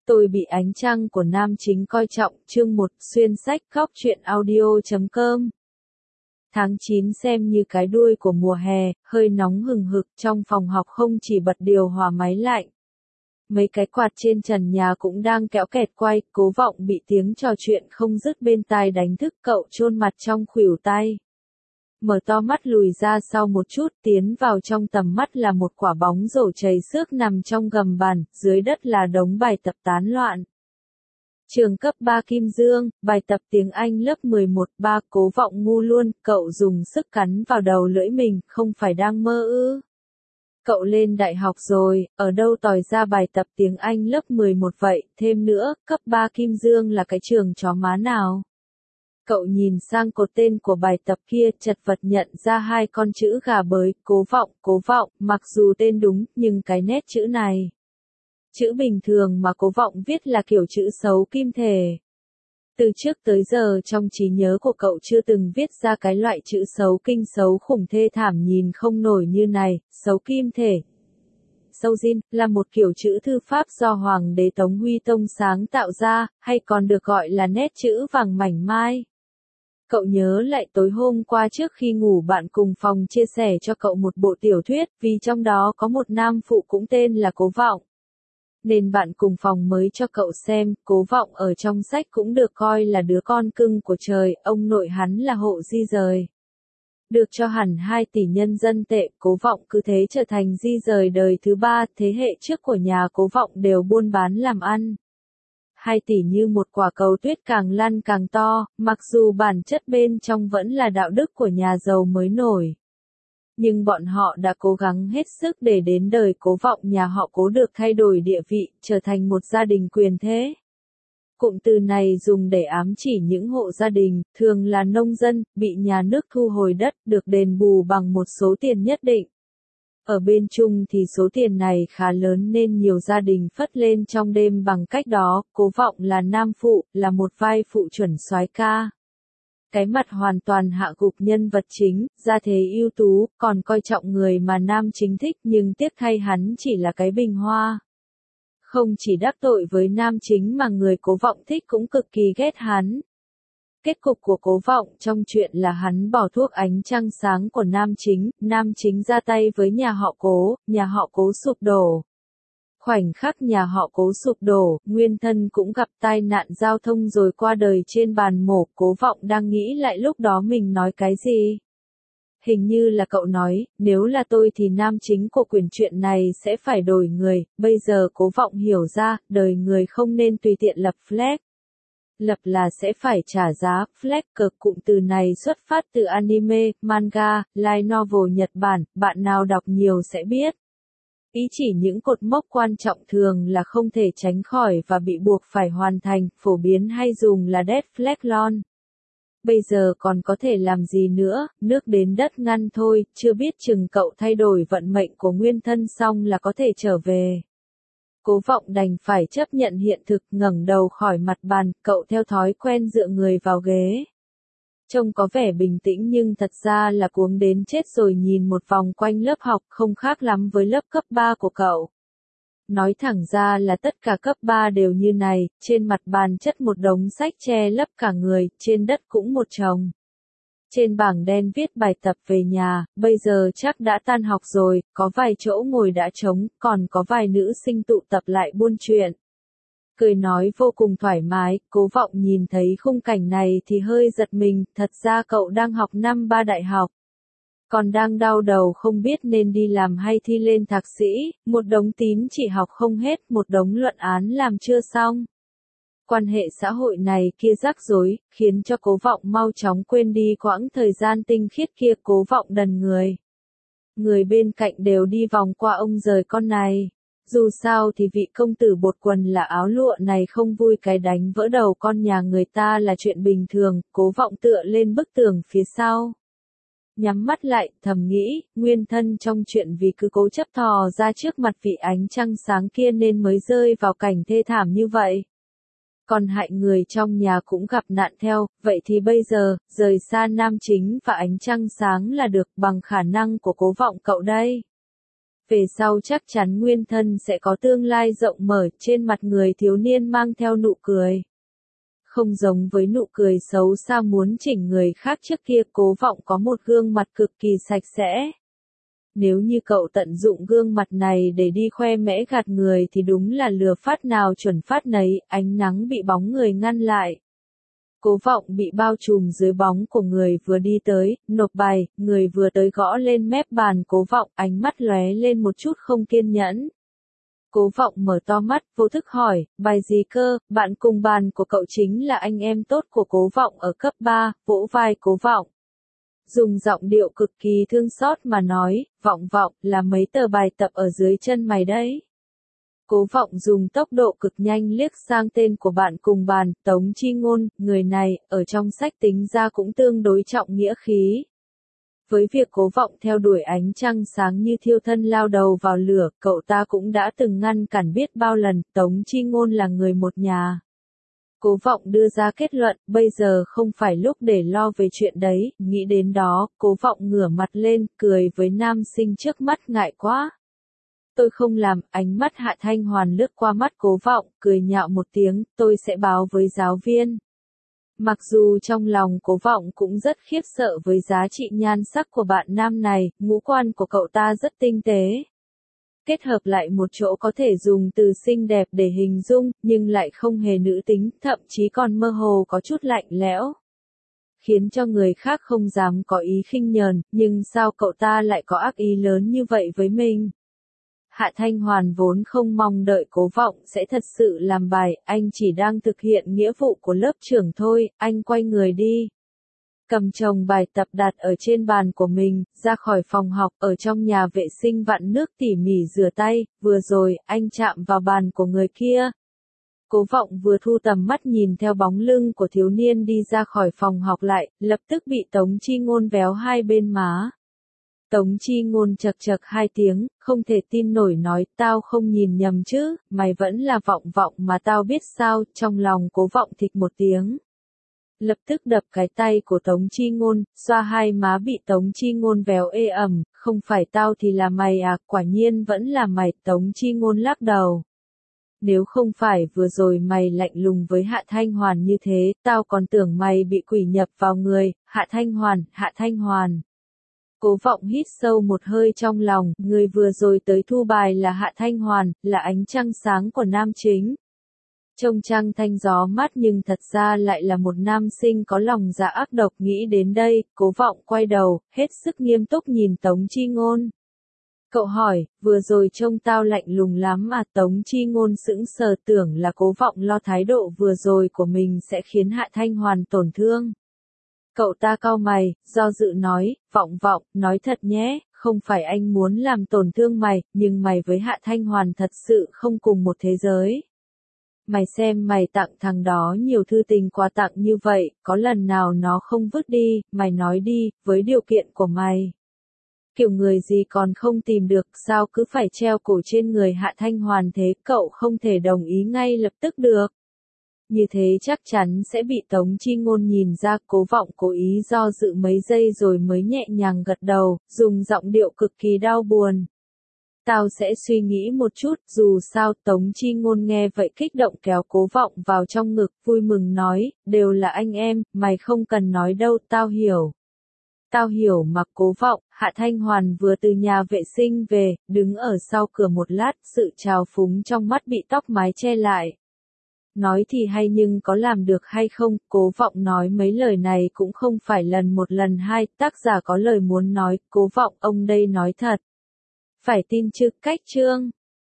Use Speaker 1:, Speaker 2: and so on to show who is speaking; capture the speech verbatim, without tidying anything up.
Speaker 1: Tôi bị ánh trăng của nam chính coi trọng, chương một, xuyên sách khóc truyện audio chấm com. Tháng chín xem như cái đuôi của mùa hè, hơi nóng hừng hực, trong phòng học không chỉ bật điều hòa máy lạnh. Mấy cái quạt trên trần nhà cũng đang kéo kẹt quay, Cố Vọng bị tiếng trò chuyện không dứt bên tai đánh thức, cậu chôn mặt trong khuỷu tay. Mở to mắt lùi ra sau một chút, tiến vào trong tầm mắt là một quả bóng rổ chảy xước nằm trong gầm bàn, dưới đất là đống bài tập tán loạn. Trường cấp ba Kim Dương, bài tập tiếng Anh lớp mười một ba, Cố Vọng ngu luôn, cậu dùng sức cắn vào đầu lưỡi mình, không phải đang mơ ư? Cậu lên đại học rồi, ở đâu tòi ra bài tập tiếng Anh lớp mười một vậy, thêm nữa, cấp ba Kim Dương là cái trường chó má nào? Cậu nhìn sang cột tên của bài tập kia, chật vật nhận ra hai con chữ gà bới, Cố Vọng, Cố Vọng, mặc dù tên đúng, nhưng cái nét chữ này. Chữ bình thường mà Cố Vọng viết là kiểu chữ xấu kim thể. Từ trước tới giờ trong trí nhớ của cậu chưa từng viết ra cái loại chữ xấu kinh xấu khủng thê thảm nhìn không nổi như này, xấu kim thể. Sâu Jin, là một kiểu chữ thư pháp do Hoàng đế Tống Huy Tông sáng tạo ra, hay còn được gọi là nét chữ vàng mảnh mai. Cậu nhớ lại tối hôm qua trước khi ngủ bạn cùng phòng chia sẻ cho cậu một bộ tiểu thuyết, vì trong đó có một nam phụ cũng tên là Cố Vọng. Nên bạn cùng phòng mới cho cậu xem, Cố Vọng ở trong sách cũng được coi là đứa con cưng của trời, ông nội hắn là hộ di rời. Được cho hẳn hai tỷ nhân dân tệ, Cố Vọng cứ thế trở thành di rời đời thứ ba, thế hệ trước của nhà Cố Vọng đều buôn bán làm ăn. Hai tỷ như một quả cầu tuyết càng lăn càng to, mặc dù bản chất bên trong vẫn là đạo đức của nhà giàu mới nổi. Nhưng bọn họ đã cố gắng hết sức để đến đời Cố Vọng nhà họ Cố được thay đổi địa vị, trở thành một gia đình quyền thế. Cụm từ này dùng để ám chỉ những hộ gia đình, thường là nông dân, bị nhà nước thu hồi đất, được đền bù bằng một số tiền nhất định. Ở bên Trung thì số tiền này khá lớn nên nhiều gia đình phất lên trong đêm bằng cách đó, Cố Vọng là nam phụ, là một vai phụ chuẩn soái ca. Cái mặt hoàn toàn hạ gục nhân vật chính, gia thế ưu tú, còn coi trọng người mà nam chính thích nhưng tiếc thay hắn chỉ là cái bình hoa. Không chỉ đắc tội với nam chính mà người Cố Vọng thích cũng cực kỳ ghét hắn. Kết cục của Cố Vọng trong chuyện là hắn bỏ thuốc ánh trăng sáng của nam chính, nam chính ra tay với nhà họ Cố, nhà họ Cố sụp đổ. Khoảnh khắc nhà họ Cố sụp đổ, nguyên thân cũng gặp tai nạn giao thông rồi qua đời trên bàn mổ, Cố Vọng đang nghĩ lại lúc đó mình nói cái gì. Hình như là cậu nói, nếu là tôi thì nam chính của quyển truyện này sẽ phải đổi người, bây giờ Cố Vọng hiểu ra, đời người không nên tùy tiện lập flag. Lập là sẽ phải trả giá, flag cực cụm từ này xuất phát từ anime, manga, light novel Nhật Bản, bạn nào đọc nhiều sẽ biết. Ý chỉ những cột mốc quan trọng thường là không thể tránh khỏi và bị buộc phải hoàn thành, phổ biến hay dùng là dead flag launch. Bây giờ còn có thể làm gì nữa, nước đến đất ngăn thôi, chưa biết chừng cậu thay đổi vận mệnh của nguyên thân xong là có thể trở về. Cố Vọng đành phải chấp nhận hiện thực, ngẩng đầu khỏi mặt bàn, cậu theo thói quen dựa người vào ghế. Trông có vẻ bình tĩnh nhưng thật ra là cuống đến chết rồi, nhìn một vòng quanh lớp học, không khác lắm với lớp cấp ba của cậu. Nói thẳng ra là tất cả cấp ba đều như này, trên mặt bàn chất một đống sách che lấp cả người, trên đất cũng một chồng. Trên bảng đen viết bài tập về nhà, bây giờ chắc đã tan học rồi, có vài chỗ ngồi đã trống, còn có vài nữ sinh tụ tập lại buôn chuyện. Cười nói vô cùng thoải mái, Cố Vọng nhìn thấy khung cảnh này thì hơi giật mình, thật ra cậu đang học năm ba đại học. Còn đang đau đầu không biết nên đi làm hay thi lên thạc sĩ, một đống tín chỉ học không hết, một đống luận án làm chưa xong. Quan hệ xã hội này kia rắc rối, khiến cho Cố Vọng mau chóng quên đi quãng thời gian tinh khiết kia. Cố Vọng đần người. Người bên cạnh đều đi vòng qua ông rời con này. Dù sao thì vị công tử bột quần là áo lụa này không vui cái đánh vỡ đầu con nhà người ta là chuyện bình thường, Cố Vọng tựa lên bức tường phía sau. Nhắm mắt lại, thầm nghĩ, nguyên thân trong chuyện vì cứ cố chấp thò ra trước mặt vị ánh trăng sáng kia nên mới rơi vào cảnh thê thảm như vậy. Còn hại người trong nhà cũng gặp nạn theo, vậy thì bây giờ, rời xa nam chính và ánh trăng sáng là được, bằng khả năng của Cố Vọng cậu đây. Về sau chắc chắn nguyên thân sẽ có tương lai rộng mở, trên mặt người thiếu niên mang theo nụ cười. Không giống với nụ cười xấu xa muốn chỉnh người khác trước kia, Cố Vọng có một gương mặt cực kỳ sạch sẽ. Nếu như cậu tận dụng gương mặt này để đi khoe mẽ gạt người thì đúng là lừa phát nào chuẩn phát nấy, ánh nắng bị bóng người ngăn lại. Cố Vọng bị bao trùm dưới bóng của người vừa đi tới, nộp bài, người vừa tới gõ lên mép bàn Cố Vọng, ánh mắt lóe lên một chút không kiên nhẫn. Cố Vọng mở to mắt, vô thức hỏi, bài gì cơ, bạn cùng bàn của cậu chính là anh em tốt của Cố Vọng ở cấp ba, vỗ vai Cố Vọng. Dùng giọng điệu cực kỳ thương xót mà nói, Vọng Vọng, là mấy tờ bài tập ở dưới chân mày đấy. Cố Vọng dùng tốc độ cực nhanh liếc sang tên của bạn cùng bàn, Tống Chi Ngôn, người này, ở trong sách tính ra cũng tương đối trọng nghĩa khí. Với việc Cố Vọng theo đuổi ánh trăng sáng như thiêu thân lao đầu vào lửa, cậu ta cũng đã từng ngăn cản biết bao lần, Tống Chi Ngôn là người một nhà. Cố Vọng đưa ra kết luận, bây giờ không phải lúc để lo về chuyện đấy, nghĩ đến đó, Cố Vọng ngửa mặt lên, cười với nam sinh trước mắt, ngại quá. Tôi không làm, ánh mắt Hạ Thanh Hoàn lướt qua mắt Cố Vọng, cười nhạo một tiếng, tôi sẽ báo với giáo viên. Mặc dù trong lòng Cố Vọng cũng rất khiếp sợ với giá trị nhan sắc của bạn nam này, ngũ quan của cậu ta rất tinh tế. Kết hợp lại một chỗ có thể dùng từ xinh đẹp để hình dung, nhưng lại không hề nữ tính, thậm chí còn mơ hồ có chút lạnh lẽo. Khiến cho người khác không dám có ý khinh nhờn, nhưng sao cậu ta lại có ác ý lớn như vậy với mình? Hạ Thanh Hoàn vốn không mong đợi Cố Vọng sẽ thật sự làm bài, anh chỉ đang thực hiện nghĩa vụ của lớp trưởng thôi, anh quay người đi. Cầm chồng bài tập đặt ở trên bàn của mình, ra khỏi phòng học, ở trong nhà vệ sinh vặn nước tỉ mỉ rửa tay, vừa rồi, anh chạm vào bàn của người kia. Cố Vọng vừa thu tầm mắt nhìn theo bóng lưng của thiếu niên đi ra khỏi phòng học lại, lập tức bị Tống Chi Ngôn véo hai bên má. Tống Chi Ngôn chậc chậc hai tiếng, không thể tin nổi nói, tao không nhìn nhầm chứ, mày vẫn là Vọng Vọng mà tao biết sao, trong lòng Cố Vọng thịch một tiếng. Lập tức đập cái tay của Tống Chi Ngôn, xoa hai má bị Tống Chi Ngôn véo ê ẩm, không phải tao thì là mày à, quả nhiên vẫn là mày, Tống Chi Ngôn lắc đầu. Nếu không phải vừa rồi mày lạnh lùng với Hạ Thanh Hoàn như thế, tao còn tưởng mày bị quỷ nhập vào người, Hạ Thanh Hoàn, Hạ Thanh Hoàn. Cố Vọng hít sâu một hơi trong lòng, người vừa rồi tới thu bài là Hạ Thanh Hoàn, là ánh trăng sáng của nam chính. Trông trăng thanh gió mát nhưng thật ra lại là một nam sinh có lòng dạ ác độc, nghĩ đến đây, Cố Vọng quay đầu, hết sức nghiêm túc nhìn Tống Chi Ngôn. Cậu hỏi, vừa rồi trông tao lạnh lùng lắm à, Tống Chi Ngôn sững sờ, tưởng là Cố Vọng lo thái độ vừa rồi của mình sẽ khiến Hạ Thanh Hoàn tổn thương. Cậu ta cau mày, do dự nói, Vọng Vọng, nói thật nhé, không phải anh muốn làm tổn thương mày, nhưng mày với Hạ Thanh Hoàn thật sự không cùng một thế giới. Mày xem mày tặng thằng đó nhiều thư tình quà tặng như vậy, có lần nào nó không vứt đi, mày nói đi, với điều kiện của mày. Kiểu người gì còn không tìm được, sao cứ phải treo cổ trên người Hạ Thanh Hoàn thế, cậu không thể đồng ý ngay lập tức được. Như thế chắc chắn sẽ bị Tống Chi Ngôn nhìn ra. Cố Vọng cố ý do dự mấy giây rồi mới nhẹ nhàng gật đầu, dùng giọng điệu cực kỳ đau buồn. Tao sẽ suy nghĩ một chút, dù sao. Tống Chi Ngôn nghe vậy kích động kéo Cố Vọng vào trong ngực, vui mừng nói, đều là anh em, mày không cần nói đâu, tao hiểu. Tao hiểu mà. Cố Vọng. Hạ Thanh Hoàn vừa từ nhà vệ sinh về, đứng ở sau cửa một lát, sự trào phúng trong mắt bị tóc mái che lại. Nói thì hay nhưng có làm được hay không, Cố Vọng nói mấy lời này cũng không phải lần một lần hai, tác giả có lời muốn nói, Cố Vọng ông đây nói thật. Phải tin chứ, cách chương.